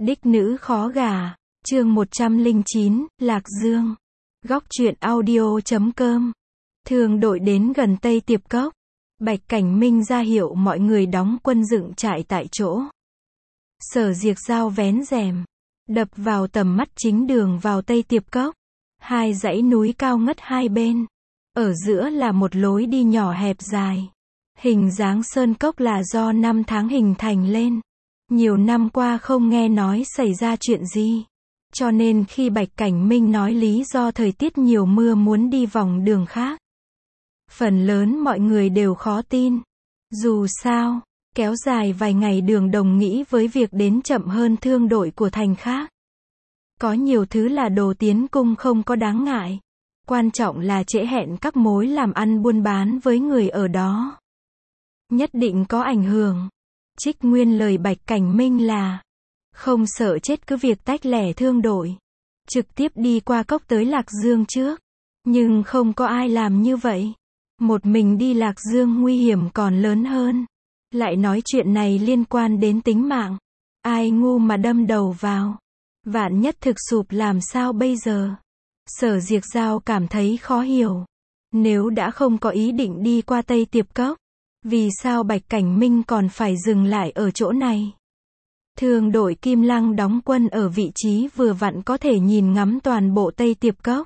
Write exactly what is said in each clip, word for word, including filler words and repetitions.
Đích nữ khó gả, chương một trăm lẻ chín, Lạc Dương. Góc truyện audio chấm com. Thương đội đến gần Tây Tiệp Cốc. Bạch Cảnh Minh ra hiệu mọi người đóng quân dựng trại tại chỗ. Sở Diệc Giao vén rèm, đập vào tầm mắt chính đường vào Tây Tiệp Cốc. Hai dãy núi cao ngất hai bên. Ở giữa là một lối đi nhỏ hẹp dài. Hình dáng sơn cốc là do năm tháng hình thành lên. Nhiều năm qua không nghe nói xảy ra chuyện gì. Cho nên khi Bạch Cảnh Minh nói lý do thời tiết nhiều mưa muốn đi vòng đường khác, phần lớn mọi người đều khó tin. Dù sao, kéo dài vài ngày đường đồng nghĩa với việc đến chậm hơn thương đội của thành khác. Có nhiều thứ là đồ tiến cung không có đáng ngại. Quan trọng là trễ hẹn các mối làm ăn buôn bán với người ở đó. Nhất định có ảnh hưởng. Trích nguyên lời Bạch Cảnh Minh là không sợ chết cứ việc tách lẻ thương đội, trực tiếp đi qua cốc tới Lạc Dương trước. Nhưng không có ai làm như vậy. Một mình đi Lạc Dương nguy hiểm còn lớn hơn. Lại nói chuyện này liên quan đến tính mạng. Ai ngu mà đâm đầu vào. Vạn nhất thực sụp làm sao bây giờ? Sở Diệc Giao cảm thấy khó hiểu. Nếu đã không có ý định đi qua Tây Tiệp Cốc, vì sao Bạch Cảnh Minh còn phải dừng lại ở chỗ này? Thương đội Kim Lăng đóng quân ở vị trí vừa vặn có thể nhìn ngắm toàn bộ Tây Tiệp Cốc.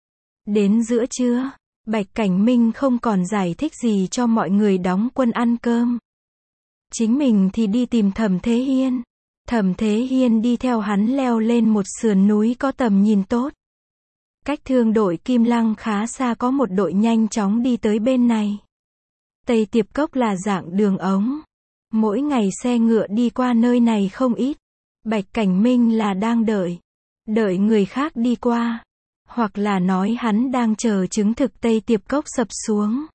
Đến giữa trưa, Bạch Cảnh Minh không còn giải thích gì cho mọi người đóng quân ăn cơm. Chính mình thì đi tìm Thẩm Thế Hiên. Thẩm Thế Hiên đi theo hắn leo lên một sườn núi có tầm nhìn tốt. Cách thương đội Kim Lăng khá xa có một đội nhanh chóng đi tới bên này. Tây Tiệp Cốc là dạng đường ống. Mỗi ngày xe ngựa đi qua nơi này không ít. Bạch Cảnh Minh là đang đợi. Đợi người khác đi qua. Hoặc là nói hắn đang chờ chứng thực Tây Tiệp Cốc sập xuống.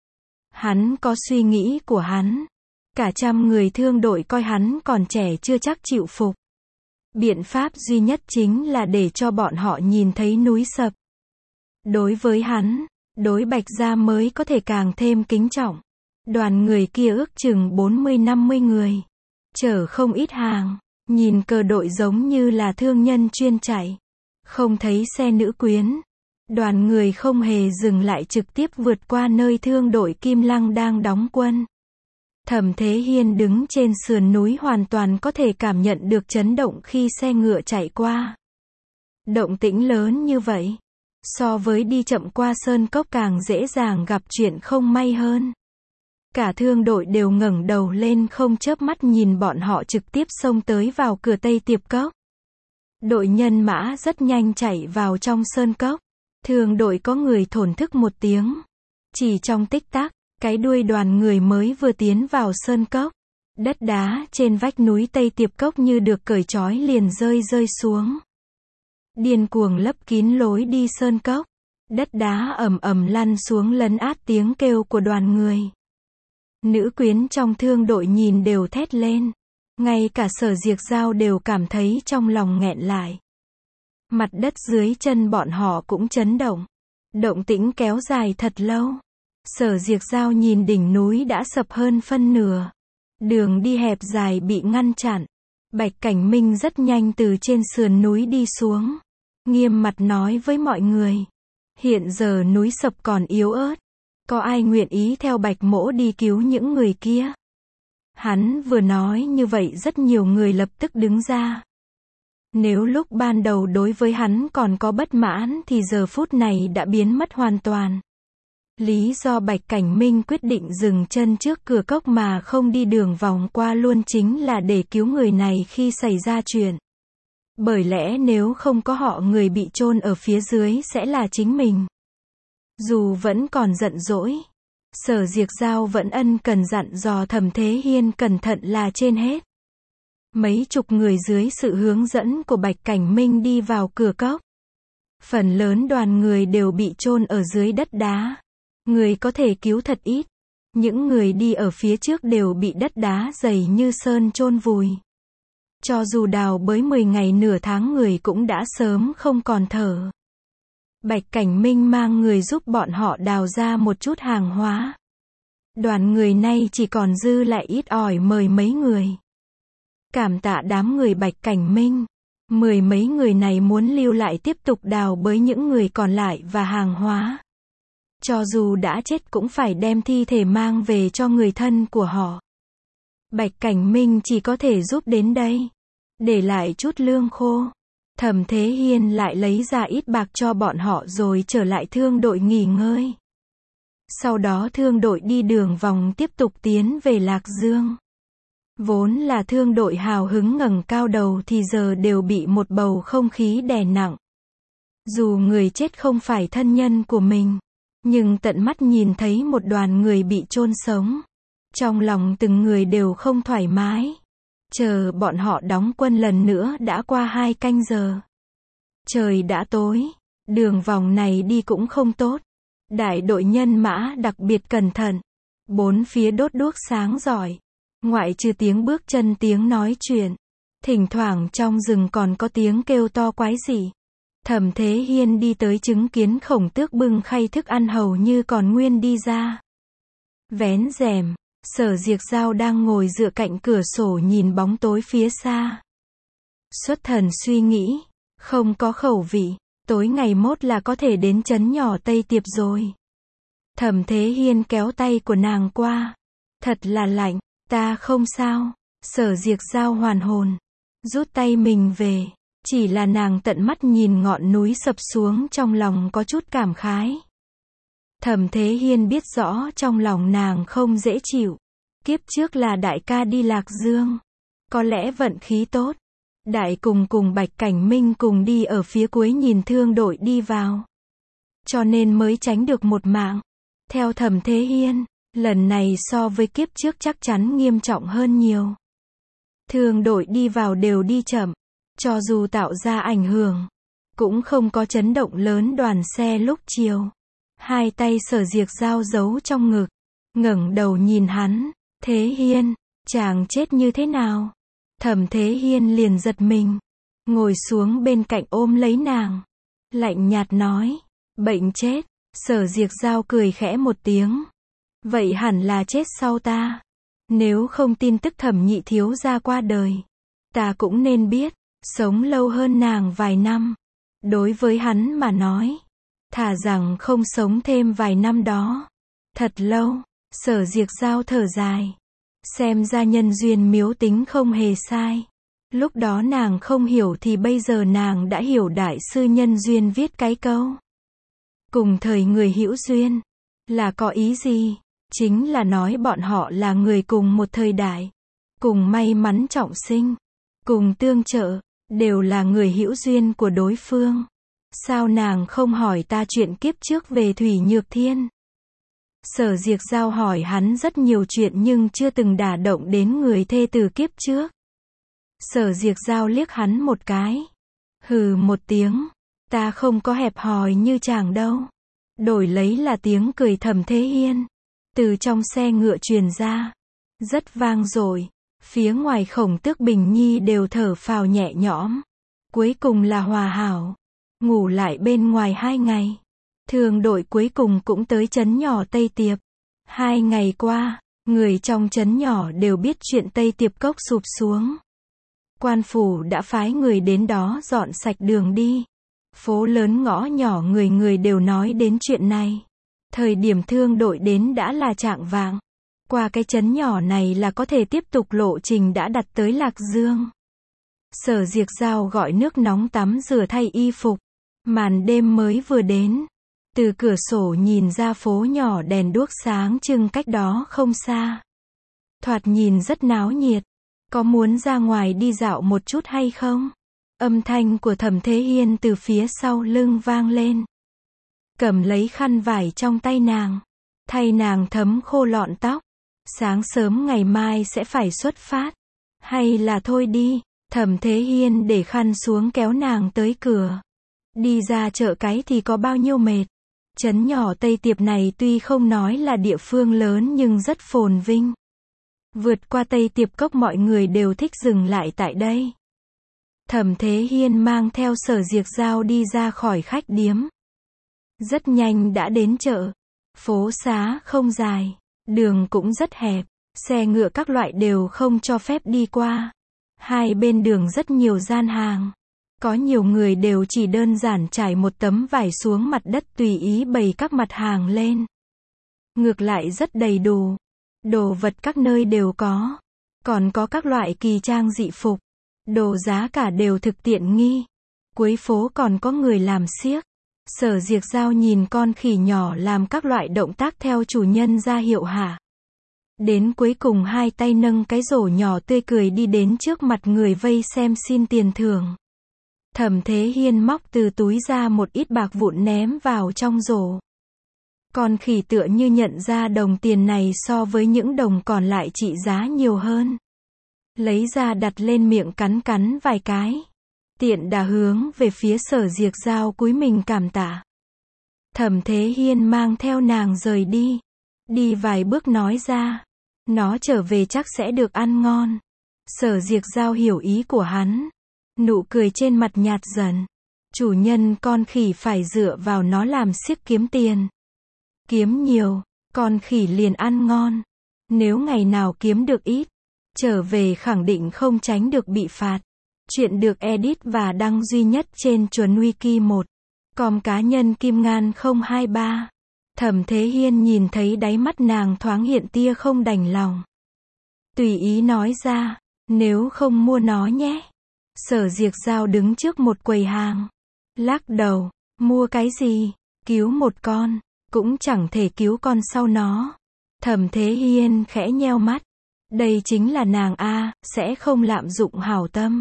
Hắn có suy nghĩ của hắn. Cả trăm người thương đội coi hắn còn trẻ chưa chắc chịu phục. Biện pháp duy nhất chính là để cho bọn họ nhìn thấy núi sập. Đối với hắn, đối Bạch gia mới có thể càng thêm kính trọng. Đoàn người kia ước chừng bốn mươi năm mươi người. Chở không ít hàng. Nhìn cờ đội giống như là thương nhân chuyên chạy. Không thấy xe nữ quyến. Đoàn người không hề dừng lại trực tiếp vượt qua nơi thương đội Kim Lăng đang đóng quân. Thẩm Thế Hiên đứng trên sườn núi hoàn toàn có thể cảm nhận được chấn động khi xe ngựa chạy qua. Động tĩnh lớn như vậy, so với đi chậm qua sơn cốc càng dễ dàng gặp chuyện không may hơn. Cả thương đội đều ngẩng đầu lên không chớp mắt nhìn bọn họ trực tiếp xông tới vào cửa Tây Tiệp Cốc. Đội nhân mã rất nhanh chạy vào trong sơn cốc. Thương đội có người thổn thức một tiếng. Chỉ trong tích tắc, cái đuôi đoàn người mới vừa tiến vào sơn cốc. Đất đá trên vách núi Tây Tiệp Cốc như được cởi trói liền rơi rơi xuống. Điên cuồng lấp kín lối đi sơn cốc. Đất đá ầm ầm lăn xuống lấn át tiếng kêu của đoàn người. Nữ quyến trong thương đội nhìn đều thét lên. Ngay cả Sở Diệc Giao đều cảm thấy trong lòng nghẹn lại. Mặt đất dưới chân bọn họ cũng chấn động. Động tĩnh kéo dài thật lâu. Sở Diệc Giao nhìn đỉnh núi đã sập hơn phân nửa. Đường đi hẹp dài bị ngăn chặn. Bạch Cảnh Minh rất nhanh từ trên sườn núi đi xuống. Nghiêm mặt nói với mọi người. Hiện giờ núi sập còn yếu ớt. Có ai nguyện ý theo Bạch Mỗ đi cứu những người kia? Hắn vừa nói như vậy rất nhiều người lập tức đứng ra. Nếu lúc ban đầu đối với hắn còn có bất mãn thì giờ phút này đã biến mất hoàn toàn. Lý do Bạch Cảnh Minh quyết định dừng chân trước cửa cốc mà không đi đường vòng qua luôn chính là để cứu người này khi xảy ra chuyện. Bởi lẽ nếu không có họ người bị chôn ở phía dưới sẽ là chính mình. Dù vẫn còn giận dỗi, Sở Diệc Giao vẫn ân cần dặn dò Thẩm Thế Hiên cẩn thận là trên hết. Mấy chục người dưới sự hướng dẫn của Bạch Cảnh Minh đi vào cửa cốc. Phần lớn đoàn người đều bị chôn ở dưới đất đá. Người có thể cứu thật ít. Những người đi ở phía trước đều bị đất đá dày như sơn chôn vùi. Cho dù đào bới mười ngày nửa tháng người cũng đã sớm không còn thở. Bạch Cảnh Minh mang người giúp bọn họ đào ra một chút hàng hóa. Đoàn người nay chỉ còn dư lại ít ỏi mời mấy người. Cảm tạ đám người Bạch Cảnh Minh. Mười mấy người này muốn lưu lại tiếp tục đào bới những người còn lại và hàng hóa. Cho dù đã chết cũng phải đem thi thể mang về cho người thân của họ. Bạch Cảnh Minh chỉ có thể giúp đến đây. Để lại chút lương khô. Thẩm Thế Hiên lại lấy ra ít bạc cho bọn họ rồi trở lại thương đội nghỉ ngơi. Sau đó thương đội đi đường vòng tiếp tục tiến về Lạc Dương. Vốn là thương đội hào hứng ngẩng cao đầu thì giờ đều bị một bầu không khí đè nặng. Dù người chết không phải thân nhân của mình, nhưng tận mắt nhìn thấy một đoàn người bị chôn sống. Trong lòng từng người đều không thoải mái. Chờ bọn họ đóng quân lần nữa đã qua hai canh giờ. Trời đã tối, đường vòng này đi cũng không tốt. Đại đội nhân mã đặc biệt cẩn thận. Bốn phía đốt đuốc sáng rọi. Ngoại trừ tiếng bước chân tiếng nói chuyện. Thỉnh thoảng trong rừng còn có tiếng kêu to quái dị. Thẩm Thế Hiên đi tới chứng kiến Khổng Tước bưng khay thức ăn hầu như còn nguyên đi ra. Vén rèm, Sở Diệc Dao đang ngồi dựa cạnh cửa sổ nhìn bóng tối phía xa. Xuất thần suy nghĩ, không có khẩu vị, tối ngày mốt là có thể đến trấn nhỏ Tây Tiệp rồi. Thẩm Thế Hiên kéo tay của nàng qua. Thật là lạnh, ta không sao. Sở Diệc Dao hoàn hồn, rút tay mình về. Chỉ là nàng tận mắt nhìn ngọn núi sập xuống trong lòng có chút cảm khái. Thẩm Thế Hiên biết rõ trong lòng nàng không dễ chịu. Kiếp trước là đại ca đi Lạc Dương. Có lẽ vận khí tốt. Đại cùng cùng Bạch Cảnh Minh cùng đi ở phía cuối nhìn thương đội đi vào. Cho nên mới tránh được một mạng. Theo Thẩm Thế Hiên, lần này so với kiếp trước chắc chắn nghiêm trọng hơn nhiều. Thương đội đi vào đều đi chậm. Cho dù tạo ra ảnh hưởng, cũng không có chấn động lớn đoàn xe lúc chiều. Hai tay Sở Diệc Dao giấu trong ngực, ngẩng đầu nhìn hắn. Thế Hiên, chàng chết như thế nào? Thẩm Thế Hiên liền giật mình, ngồi xuống bên cạnh ôm lấy nàng, lạnh nhạt nói, bệnh chết. Sở Diệc Dao cười khẽ một tiếng. Vậy hẳn là chết sau ta. Nếu không tin tức Thẩm nhị thiếu gia qua đời, ta cũng nên biết. Sống lâu hơn nàng vài năm. Đối với hắn mà nói, thà rằng không sống thêm vài năm đó. Thật lâu. Sở Diệc Dao thở dài. Xem ra nhân duyên miếu tính không hề sai. Lúc đó nàng không hiểu thì bây giờ nàng đã hiểu đại sư nhân duyên viết cái câu. Cùng thời người hữu duyên. Là có ý gì? Chính là nói bọn họ là người cùng một thời đại. Cùng may mắn trọng sinh. Cùng tương trợ. Đều là người hữu duyên của đối phương. Sao nàng không hỏi ta chuyện kiếp trước về Thủy Nhược Thiên? Sở Diệc Dao hỏi hắn rất nhiều chuyện nhưng chưa từng đả động đến người thê từ kiếp trước. Sở Diệc Dao liếc hắn một cái. Hừ một tiếng. Ta không có hẹp hòi như chàng đâu. Đổi lấy là tiếng cười Thẩm Thế Hiên. Từ trong xe ngựa truyền ra. Rất vang dội. Phía ngoài Khổng Tước Bình Nhi đều thở phào nhẹ nhõm. Cuối cùng là hòa hảo. Ngủ lại bên ngoài hai ngày. Thương đội cuối cùng cũng tới trấn nhỏ Tây Tiệp. Hai ngày qua, người trong trấn nhỏ đều biết chuyện Tây Tiệp Cốc sụp xuống. Quan phủ đã phái người đến đó dọn sạch đường đi. Phố lớn ngõ nhỏ người người đều nói đến chuyện này. Thời điểm thương đội đến đã là chạng vạng. Qua cái trấn nhỏ này là có thể tiếp tục lộ trình đã đặt tới Lạc Dương. Sở Diệc Dao gọi nước nóng tắm rửa thay y phục. Màn đêm mới vừa đến. Từ cửa sổ nhìn ra phố nhỏ đèn đuốc sáng trưng cách đó không xa. Thoạt nhìn rất náo nhiệt. Có muốn ra ngoài đi dạo một chút hay không? Âm thanh của Thẩm Thế Hiên từ phía sau lưng vang lên. Cầm lấy khăn vải trong tay nàng. Thay nàng thấm khô lọn tóc. Sáng sớm ngày mai sẽ phải xuất phát. Hay là thôi đi. Thẩm Thế Hiên để khăn xuống kéo nàng tới cửa. Đi ra chợ cái thì có bao nhiêu mệt. Trấn nhỏ Tây Tiệp này tuy không nói là địa phương lớn nhưng rất phồn vinh. Vượt qua Tây Tiệp Cốc mọi người đều thích dừng lại tại đây. Thẩm Thế Hiên mang theo Sở Diệc Dao đi ra khỏi khách điếm. Rất nhanh đã đến chợ. Phố xá không dài. Đường cũng rất hẹp. Xe ngựa các loại đều không cho phép đi qua. Hai bên đường rất nhiều gian hàng. Có nhiều người đều chỉ đơn giản trải một tấm vải xuống mặt đất tùy ý bày các mặt hàng lên. Ngược lại rất đầy đủ. Đồ vật các nơi đều có. Còn có các loại kỳ trang dị phục. Đồ giá cả đều thực tiện nghi. Cuối phố còn có người làm xiếc. Sở Diệc Giao nhìn con khỉ nhỏ làm các loại động tác theo chủ nhân ra hiệu hạ. Đến cuối cùng hai tay nâng cái rổ nhỏ tươi cười đi đến trước mặt người vây xem xin tiền thưởng. Thẩm Thế Hiên móc từ túi ra một ít bạc vụn ném vào trong rổ. Con khỉ tựa như nhận ra đồng tiền này so với những đồng còn lại trị giá nhiều hơn. Lấy ra đặt lên miệng cắn cắn vài cái. Tiện đà hướng về phía Sở Diệc Giao cúi mình cảm tạ. Thẩm Thế Hiên mang theo nàng rời đi. Đi vài bước nói ra. Nó trở về chắc sẽ được ăn ngon. Sở Diệc Giao hiểu ý của hắn. Nụ cười trên mặt nhạt dần. Chủ nhân con khỉ phải dựa vào nó làm xiếc kiếm tiền. Kiếm nhiều, con khỉ liền ăn ngon. Nếu ngày nào kiếm được ít, trở về khẳng định không tránh được bị phạt. Chuyện được edit và đăng duy nhất trên Chuẩn Wiki một. Com cá nhân Kim Ngan không hai ba. Thẩm Thế Hiên nhìn thấy đáy mắt nàng thoáng hiện tia không đành lòng. Tùy ý nói ra, nếu không mua nó nhé. Sở Diệc Giao đứng trước một quầy hàng. Lắc đầu, mua cái gì, cứu một con, cũng chẳng thể cứu con sau nó. Thẩm Thế Hiên khẽ nheo mắt. Đây chính là nàng a, sẽ không lạm dụng hảo tâm.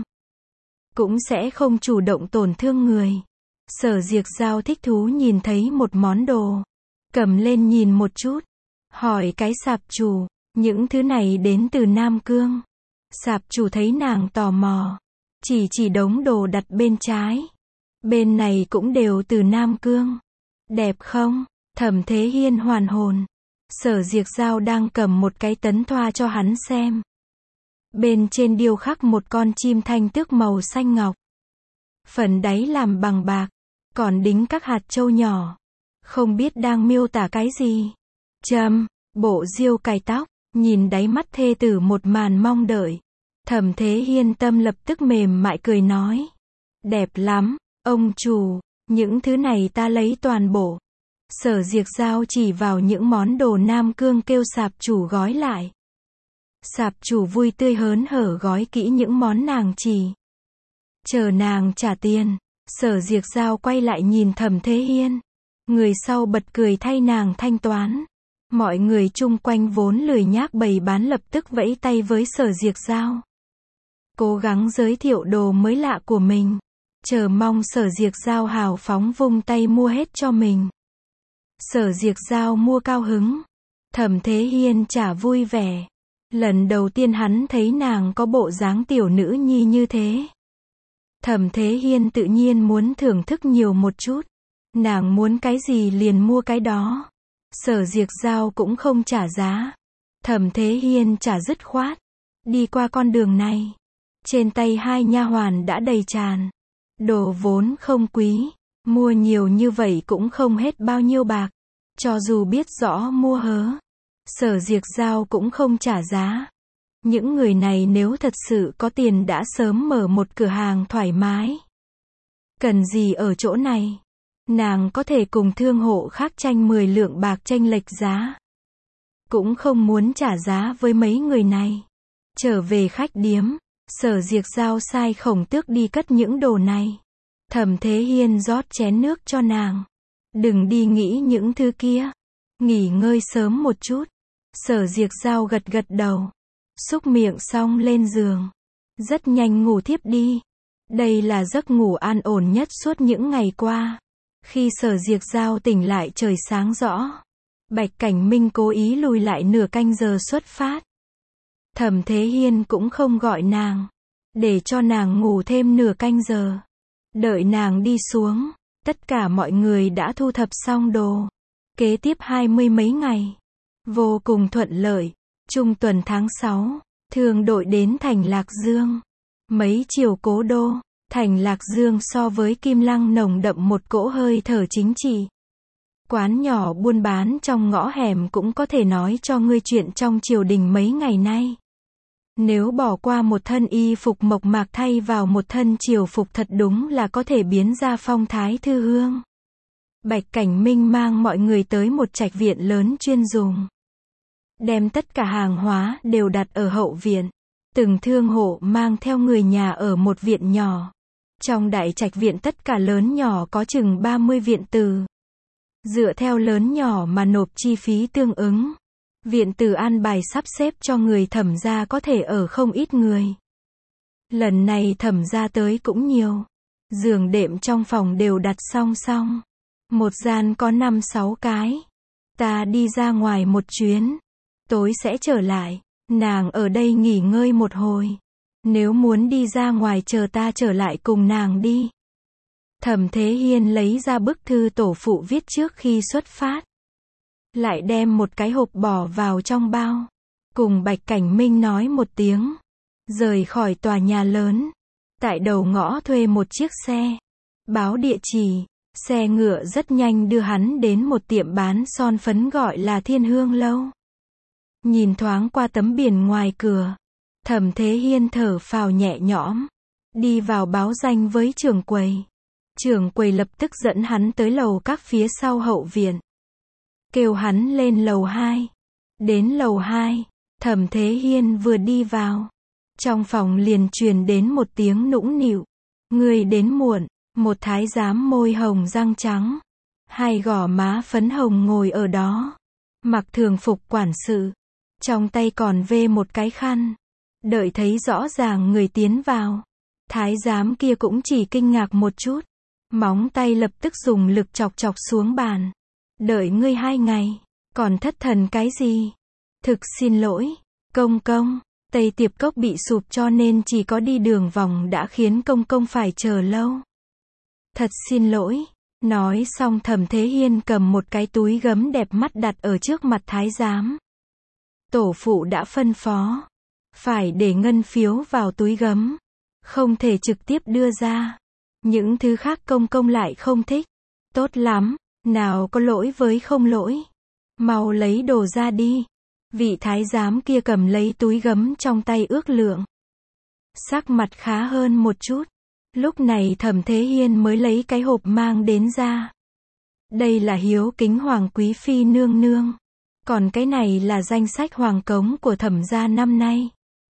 Cũng sẽ không chủ động tổn thương người. Sở Diệc Giao thích thú nhìn thấy một món đồ. Cầm lên nhìn một chút. Hỏi cái sạp chủ, những thứ này đến từ Nam Cương. Sạp chủ thấy nàng tò mò. Chỉ chỉ đống đồ đặt bên trái. Bên này cũng đều từ Nam Cương. Đẹp không? Thẩm Thế Hiên hoàn hồn. Sở Diệc Giao đang cầm một cái tấn thoa cho hắn xem. Bên trên điêu khắc một con chim thanh tước màu xanh ngọc. Phần đáy làm bằng bạc. Còn đính các hạt châu nhỏ. Không biết đang miêu tả cái gì. Châm, bộ diêu cài tóc. Nhìn đáy mắt thê tử một màn mong đợi. Thẩm Thế Hiên tâm lập tức mềm mại cười nói. Đẹp lắm, ông chủ, những thứ này ta lấy toàn bộ. Sở Diệc Giao chỉ vào những món đồ Nam Cương kêu sạp chủ gói lại. Sạp chủ vui tươi hớn hở gói kỹ những món nàng chỉ. Chờ nàng trả tiền, Sở Diệc Giao quay lại nhìn Thẩm Thế Hiên. Người sau bật cười thay nàng thanh toán. Mọi người chung quanh vốn lười nhác bày bán lập tức vẫy tay với Sở Diệc Giao. Cố gắng giới thiệu đồ mới lạ của mình. Chờ mong Sở Diệc Giao hào phóng vung tay mua hết cho mình. Sở Diệc Giao mua cao hứng. Thẩm Thế Hiên trả vui vẻ. Lần đầu tiên hắn thấy nàng có bộ dáng tiểu nữ nhi như thế. Thẩm Thế Hiên tự nhiên muốn thưởng thức nhiều một chút. Nàng muốn cái gì liền mua cái đó. Sở Diệc Giao cũng không trả giá. Thẩm Thế Hiên trả dứt khoát. Đi qua con đường này. Trên tay hai nha hoàn đã đầy tràn. Đồ vốn không quý. Mua nhiều như vậy cũng không hết bao nhiêu bạc. Cho dù biết rõ mua hớ. Sở Diệc Giao cũng không trả giá. Những người này nếu thật sự có tiền đã sớm mở một cửa hàng thoải mái. Cần gì ở chỗ này? Nàng có thể cùng thương hộ khác tranh mười lượng bạc chênh lệch giá. Cũng không muốn trả giá với mấy người này. Trở về khách điếm, Sở Diệc Giao sai Khổng Tước đi cất những đồ này. Thẩm Thế Hiên rót chén nước cho nàng. Đừng đi nghĩ những thứ kia. Nghỉ ngơi sớm một chút. Sở Diệc Giao gật gật đầu. Xúc miệng xong lên giường. Rất nhanh ngủ thiếp đi. Đây là giấc ngủ an ổn nhất suốt những ngày qua. Khi Sở Diệc Giao tỉnh lại trời sáng rõ. Bạch Cảnh Minh cố ý lùi lại nửa canh giờ xuất phát. Thẩm Thế Hiên cũng không gọi nàng. Để cho nàng ngủ thêm nửa canh giờ. Đợi nàng đi xuống. Tất cả mọi người đã thu thập xong đồ. Kế tiếp hai mươi mấy ngày. Vô cùng thuận lợi. Trung tuần tháng sáu. Thương đội đến thành Lạc Dương. Mấy chiều cố đô. Thành Lạc Dương so với Kim Lăng nồng đậm một cỗ hơi thở chính trị. Quán nhỏ buôn bán trong ngõ hẻm cũng có thể nói cho ngươi chuyện trong triều đình mấy ngày nay. Nếu bỏ qua một thân y phục mộc mạc thay vào một thân triều phục thật đúng là có thể biến ra phong thái thư hương. Bạch Cảnh Minh mang mọi người tới một trạch viện lớn chuyên dùng. Đem tất cả hàng hóa đều đặt ở hậu viện. Từng thương hộ mang theo người nhà ở một viện nhỏ. Trong đại trạch viện tất cả lớn nhỏ có chừng ba mươi viện tử. Dựa theo lớn nhỏ mà nộp chi phí tương ứng. Viện tử an bài sắp xếp cho người Thẩm gia có thể ở không ít người. Lần này Thẩm gia tới cũng nhiều. Giường đệm trong phòng đều đặt song song. Một gian có năm sáu cái. Ta đi ra ngoài một chuyến. Tối sẽ trở lại. Nàng ở đây nghỉ ngơi một hồi. Nếu muốn đi ra ngoài chờ ta trở lại cùng nàng đi. Thẩm Thế Hiên lấy ra bức thư tổ phụ viết trước khi xuất phát. Lại đem một cái hộp bỏ vào trong bao. Cùng Bạch Cảnh Minh nói một tiếng. Rời khỏi tòa nhà lớn. Tại đầu ngõ thuê một chiếc xe. Báo địa chỉ. Xe ngựa rất nhanh đưa hắn đến một tiệm bán son phấn gọi là Thiên Hương Lâu. Nhìn thoáng qua tấm biển ngoài cửa. Thẩm Thế Hiên thở phào nhẹ nhõm. Đi vào báo danh với trưởng quầy. Trưởng quầy lập tức dẫn hắn tới lầu các phía sau hậu viện. Kêu hắn lên lầu hai. Đến lầu hai, Thẩm Thế Hiên vừa đi vào. Trong phòng liền truyền đến một tiếng nũng nịu. Người đến muộn, một thái giám môi hồng răng trắng. Hai gò má phấn hồng ngồi ở đó. Mặc thường phục quản sự. Trong tay còn vê một cái khăn. Đợi thấy rõ ràng người tiến vào. Thái giám kia cũng chỉ kinh ngạc một chút. Móng tay lập tức dùng lực chọc chọc xuống bàn. Đợi ngươi hai ngày. Còn thất thần cái gì? Thực xin lỗi. Công công. Tây Tiệp Cốc bị sụp cho nên chỉ có đi đường vòng đã khiến công công phải chờ lâu. Thật xin lỗi. Nói xong Thẩm Thế Hiên cầm một cái túi gấm đẹp mắt đặt ở trước mặt thái giám. Tổ phụ đã phân phó. Phải để ngân phiếu vào túi gấm. Không thể trực tiếp đưa ra. Những thứ khác công công lại không thích. Tốt lắm. Nào có lỗi với không lỗi. Mau lấy đồ ra đi. Vị thái giám kia cầm lấy túi gấm trong tay ước lượng. Sắc mặt khá hơn một chút. Lúc này Thẩm Thế Hiên mới lấy cái hộp mang đến ra. Đây là hiếu kính Hoàng Quý Phi nương nương. Còn cái này là danh sách hoàng cống của Thẩm gia năm nay.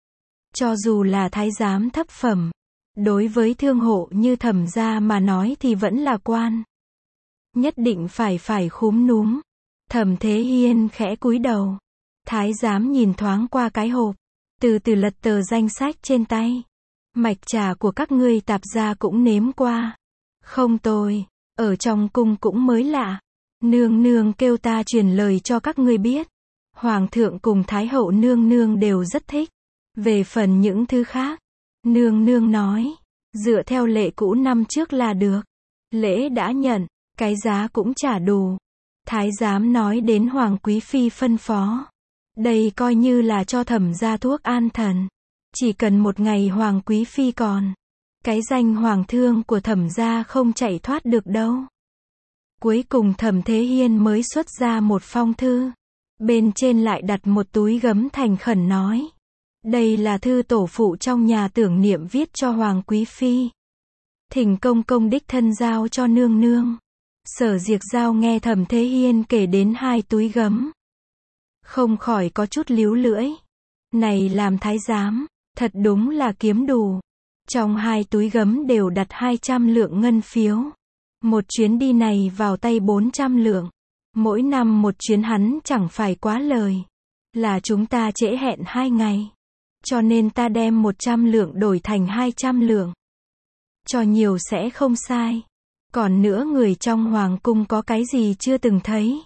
Cho dù là thái giám thấp phẩm, đối với thương hộ như Thẩm gia mà nói thì vẫn là quan. Nhất định phải phải khúm núm. Thẩm Thế Hiên khẽ cúi đầu. Thái giám nhìn thoáng qua cái hộp. Từ từ lật tờ danh sách trên tay. Mạch trà của các ngươi tạp gia cũng nếm qua. Không tồi. Ở trong cung cũng mới lạ. Nương nương kêu ta truyền lời cho các ngươi biết. Hoàng thượng cùng Thái hậu nương nương đều rất thích. Về phần những thứ khác. Nương nương nói. Dựa theo lệ cũ năm trước là được. Lễ đã nhận. Cái giá cũng trả đủ. Thái giám nói đến Hoàng Quý Phi phân phó. Đây coi như là cho Thẩm gia thuốc an thần. Chỉ cần một ngày Hoàng Quý Phi còn. Cái danh hoàng thương của Thẩm gia không chạy thoát được đâu. Cuối cùng Thẩm Thế Hiên mới xuất ra một phong thư. Bên trên lại đặt một túi gấm thành khẩn nói. Đây là thư tổ phụ trong nhà tưởng niệm viết cho Hoàng Quý Phi. Thỉnh công công đích thân giao cho nương nương. Sở Diệt Giao nghe Thẩm Thế Hiên kể đến hai túi gấm. Không khỏi có chút líu lưỡi. Này làm thái giám, thật đúng là kiếm đủ. Trong hai túi gấm đều đặt hai trăm lượng ngân phiếu. Một chuyến đi này vào tay bốn trăm lượng. Mỗi năm một chuyến hắn chẳng phải quá lời. Là chúng ta trễ hẹn hai ngày. Cho nên ta đem một trăm lượng đổi thành hai trăm lượng. Cho nhiều sẽ không sai. Còn nữa người trong hoàng cung có cái gì chưa từng thấy.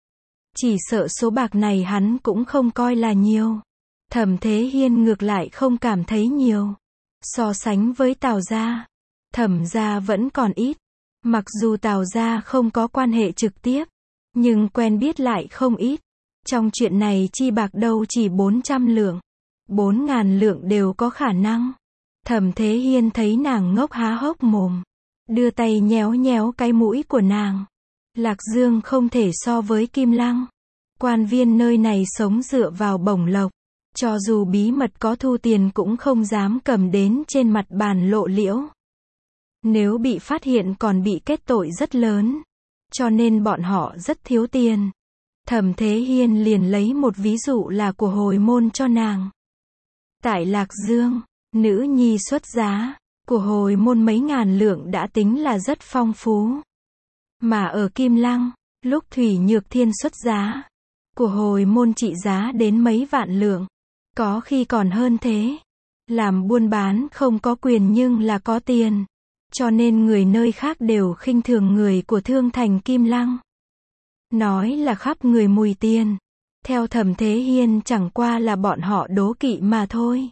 Chỉ sợ số bạc này hắn cũng không coi là nhiều. Thẩm Thế Hiên ngược lại không cảm thấy nhiều. So sánh với Tào gia, Thẩm gia vẫn còn ít. Mặc dù Tào gia không có quan hệ trực tiếp, nhưng quen biết lại không ít. Trong chuyện này chi bạc đâu chỉ bốn trăm lượng. Bốn ngàn lượng đều có khả năng. Thẩm Thế Hiên thấy nàng ngốc há hốc mồm. Đưa tay nhéo nhéo cái mũi của nàng. Lạc Dương không thể so với Kim Lăng. Quan viên nơi này sống dựa vào bổng lộc. Cho dù bí mật có thu tiền cũng không dám cầm đến trên mặt bàn lộ liễu. Nếu bị phát hiện còn bị kết tội rất lớn. Cho nên bọn họ rất thiếu tiền. Thẩm Thế Hiên liền lấy một ví dụ là của hồi môn cho nàng. Tại Lạc Dương, nữ nhi xuất giá, của hồi môn mấy ngàn lượng đã tính là rất phong phú. Mà ở Kim Lăng, lúc Thủy Nhược Thiên xuất giá, của hồi môn trị giá đến mấy vạn lượng. Có khi còn hơn thế. Làm buôn bán không có quyền nhưng là có tiền. Cho nên người nơi khác đều khinh thường người của Thương Thành Kim Lăng. Nói là khắp người mùi tiền. Theo Thẩm Thế Hiên chẳng qua là bọn họ đố kỵ mà thôi.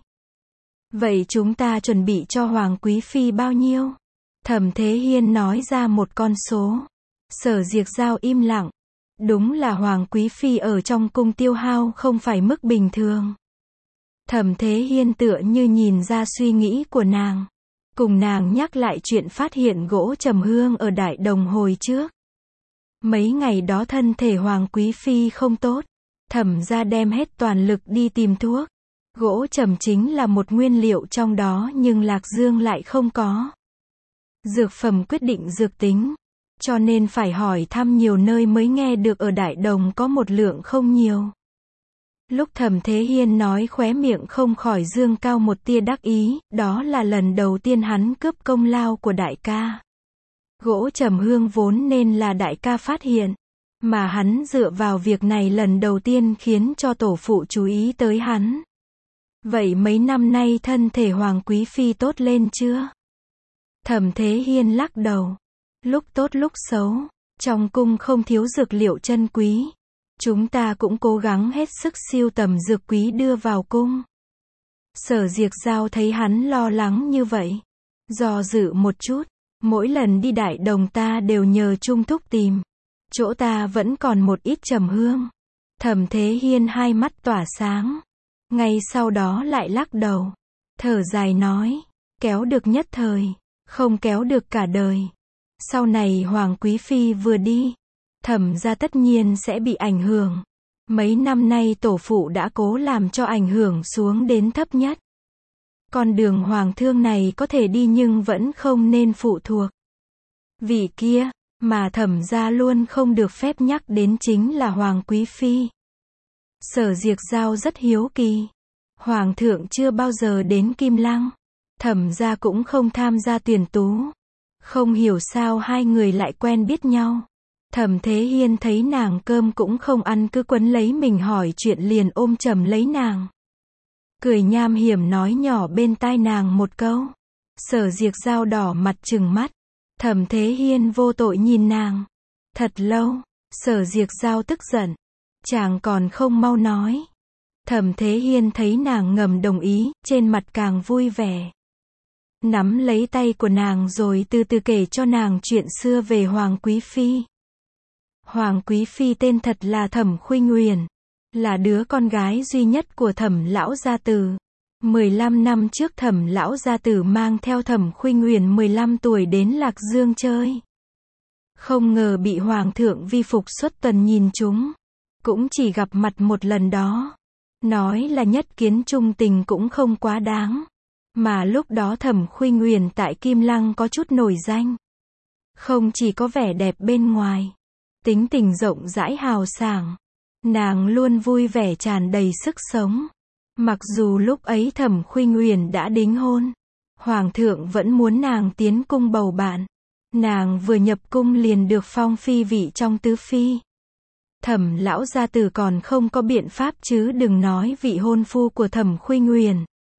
Vậy chúng ta chuẩn bị cho Hoàng Quý Phi bao nhiêu? Thẩm Thế Hiên nói ra một con số. Sở Diệt Giao im lặng. Đúng là Hoàng Quý Phi ở trong cung tiêu hao không phải mức bình thường. Thẩm Thế Hiên tựa như nhìn ra suy nghĩ của nàng. Cùng nàng nhắc lại chuyện phát hiện gỗ trầm hương ở Đại Đồng hồi trước. Mấy ngày đó thân thể Hoàng Quý Phi không tốt. Thẩm gia đem hết toàn lực đi tìm thuốc. Gỗ trầm chính là một nguyên liệu trong đó nhưng Lạc Dương lại không có. Dược phẩm quyết định dược tính. Cho nên phải hỏi thăm nhiều nơi mới nghe được ở Đại Đồng có một lượng không nhiều. Lúc Thẩm Thế Hiên nói khóe miệng không khỏi dương cao một tia đắc ý, đó là lần đầu tiên hắn cướp công lao của đại ca. Gỗ trầm hương vốn nên là đại ca phát hiện, mà hắn dựa vào việc này lần đầu tiên khiến cho tổ phụ chú ý tới hắn. Vậy mấy năm nay thân thể Hoàng Quý Phi tốt lên chưa? Thẩm Thế Hiên lắc đầu. Lúc tốt lúc xấu, trong cung không thiếu dược liệu chân quý. Chúng ta cũng cố gắng hết sức siêu tầm dược quý đưa vào cung. Sở Diệt Giao thấy hắn lo lắng như vậy. Do dự một chút, mỗi lần đi Đại Đồng ta đều nhờ Trung Thúc tìm. Chỗ ta vẫn còn một ít trầm hương. Thẩm Thế Hiên hai mắt tỏa sáng. Ngay sau đó lại lắc đầu. Thở dài nói, kéo được nhất thời, không kéo được cả đời. Sau này Hoàng Quý Phi vừa đi, Thẩm gia tất nhiên sẽ bị ảnh hưởng. Mấy năm nay tổ phụ đã cố làm cho ảnh hưởng xuống đến thấp nhất. Con đường hoàng thương này có thể đi nhưng vẫn không nên phụ thuộc vị kia, mà Thẩm gia luôn không được phép nhắc đến chính là Hoàng Quý Phi. Sở Diệt Giao rất hiếu kỳ. Hoàng thượng chưa bao giờ đến Kim Lăng. Thẩm gia cũng không tham gia tuyển tú. Không hiểu sao hai người lại quen biết nhau. Thẩm Thế Hiên thấy nàng cơm cũng không ăn cứ quấn lấy mình hỏi chuyện liền ôm chầm lấy nàng. Cười nham hiểm nói nhỏ bên tai nàng một câu. Sở Diệt Giao đỏ mặt trừng mắt. Thẩm Thế Hiên vô tội nhìn nàng. Thật lâu, Sở Diệt Giao tức giận. Chàng còn không mau nói. Thẩm Thế Hiên thấy nàng ngầm đồng ý, trên mặt càng vui vẻ. Nắm lấy tay của nàng rồi từ từ kể cho nàng chuyện xưa về Hoàng Quý Phi. Hoàng Quý Phi tên thật là Thẩm Khuynh Uyển, là đứa con gái duy nhất của Thẩm lão gia tử. mười lăm năm trước Thẩm lão gia tử mang theo Thẩm Khuynh Uyển mười lăm tuổi đến Lạc Dương chơi. Không ngờ bị Hoàng thượng vi phục xuất tuần nhìn chúng. Cũng chỉ gặp mặt một lần đó. Nói là nhất kiến trung tình cũng không quá đáng. Mà lúc đó Thẩm Khuynh Uyển tại Kim Lăng có chút nổi danh. Không chỉ có vẻ đẹp bên ngoài, tính tình rộng rãi hào sảng. Nàng luôn vui vẻ tràn đầy sức sống. Mặc dù lúc ấy Thẩm Khuynh Uyển đã đính hôn, Hoàng thượng vẫn muốn nàng tiến cung bầu bạn. Nàng vừa nhập cung liền được phong phi vị trong tứ phi. Thẩm lão gia tử còn không có biện pháp chứ đừng nói vị hôn phu của Thẩm Khuynh Uyển.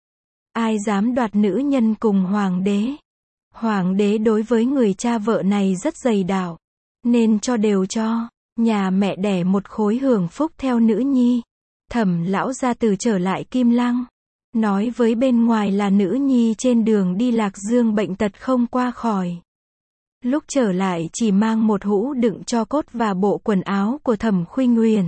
Ai dám đoạt nữ nhân cùng hoàng đế. Hoàng đế đối với người cha vợ này rất dày đạo. Nên cho đều cho. Nhà mẹ đẻ một khối hưởng phúc theo nữ nhi. Thẩm lão gia tử trở lại Kim Lăng. Nói với bên ngoài là nữ nhi trên đường đi Lạc Dương bệnh tật không qua khỏi. Lúc trở lại chỉ mang một hũ đựng tro cốt và bộ quần áo của Thẩm Khuynh Uyển.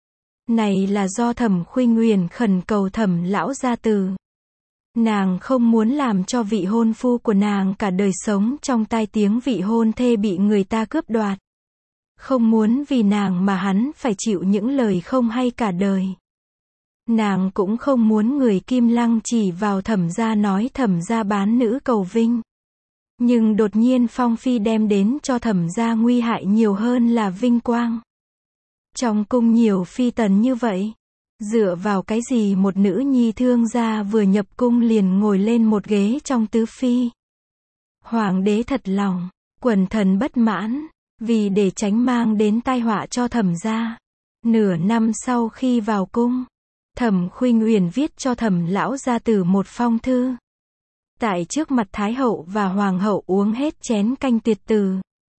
Này là do Thẩm Khuynh Uyển khẩn cầu Thẩm lão gia tử. Nàng không muốn làm cho vị hôn phu của nàng cả đời sống trong tai tiếng vị hôn thê bị người ta cướp đoạt. Không muốn vì nàng mà hắn phải chịu những lời không hay cả đời. Nàng cũng không muốn người Kim Lăng chỉ vào Thẩm gia nói Thẩm gia bán nữ cầu vinh. Nhưng đột nhiên Phong Phi đem đến cho Thẩm gia nguy hại nhiều hơn là vinh quang. Trong cung nhiều phi tần như vậy, dựa vào cái gì một nữ nhi thương gia vừa nhập cung liền ngồi lên một ghế trong tứ phi. Hoàng đế thật lòng, quần thần bất mãn, vì để tránh mang đến tai họa cho Thẩm gia. Nửa năm sau khi vào cung, Thẩm Khuynh Uyển viết cho Thẩm lão gia tử một phong thư. Tại trước mặt Thái hậu và Hoàng hậu uống hết chén canh tuyệt từ.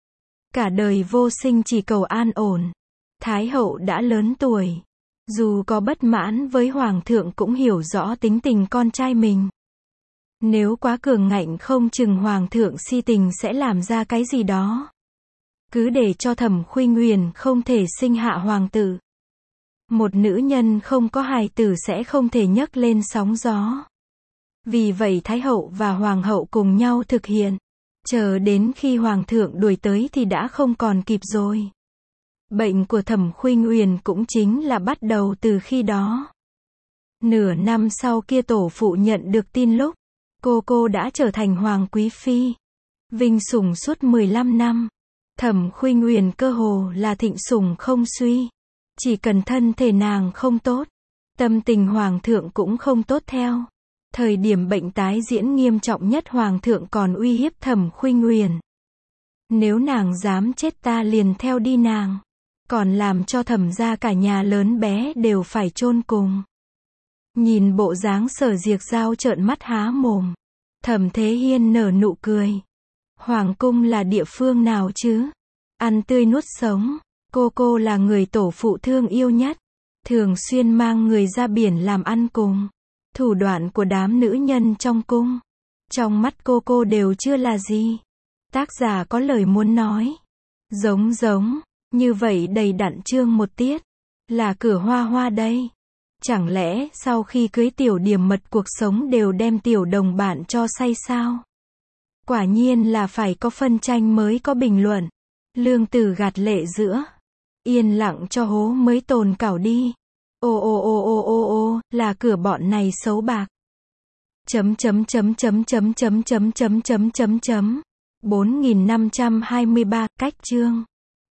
Cả đời vô sinh chỉ cầu an ổn. Thái hậu đã lớn tuổi, dù có bất mãn với Hoàng thượng cũng hiểu rõ tính tình con trai mình. Nếu quá cường ngạnh không chừng Hoàng thượng si tình sẽ làm ra cái gì đó. Cứ để cho Thẩm Khuynh Uyển không thể sinh hạ hoàng tử. Một nữ nhân không có hài tử sẽ không thể nhấc lên sóng gió. Vì vậy Thái hậu và Hoàng hậu cùng nhau thực hiện. Chờ đến khi Hoàng thượng đuổi tới thì đã không còn kịp rồi. Bệnh của Thẩm Khuynh Uyển cũng chính là bắt đầu từ khi đó. Nửa năm sau kia tổ phụ nhận được tin lúc, cô cô đã trở thành Hoàng quý phi. Vinh sủng suốt mười lăm năm. Thẩm Khuynh Uyển cơ hồ là thịnh sủng không suy. Chỉ cần thân thể nàng không tốt, tâm tình Hoàng thượng cũng không tốt theo. Thời điểm bệnh tái diễn nghiêm trọng nhất Hoàng thượng còn uy hiếp Thẩm Khuynh Uyển. Nếu nàng dám chết ta liền theo đi nàng. Còn làm cho Thẩm gia cả nhà lớn bé đều phải chôn cùng. Nhìn bộ dáng Sở Diệc Giao trợn mắt há mồm. Thẩm Thế Hiên nở nụ cười. Hoàng cung là địa phương nào chứ? Ăn tươi nuốt sống. Cô cô là người tổ phụ thương yêu nhất. Thường xuyên mang người ra biển làm ăn cùng. Thủ đoạn của đám nữ nhân trong cung. Trong mắt cô cô đều chưa là gì. Tác giả có lời muốn nói. Giống giống. Như vậy đầy đặn chương một tiết. Là cửa hoa hoa đây. Chẳng lẽ sau khi cưới tiểu điểm mật cuộc sống đều đem tiểu đồng bạn cho say sao? Quả nhiên là phải có phân tranh mới có bình luận. Lương Tử gạt lệ giữa. Yên lặng cho hố mới tồn cảo đi. Ô ô ô ô ô ô, là cửa bọn này xấu bạc. Chấm chấm chấm chấm chấm chấm chấm chấm chấm chấm chấm. bốn nghìn năm trăm hai mươi ba, cách chương.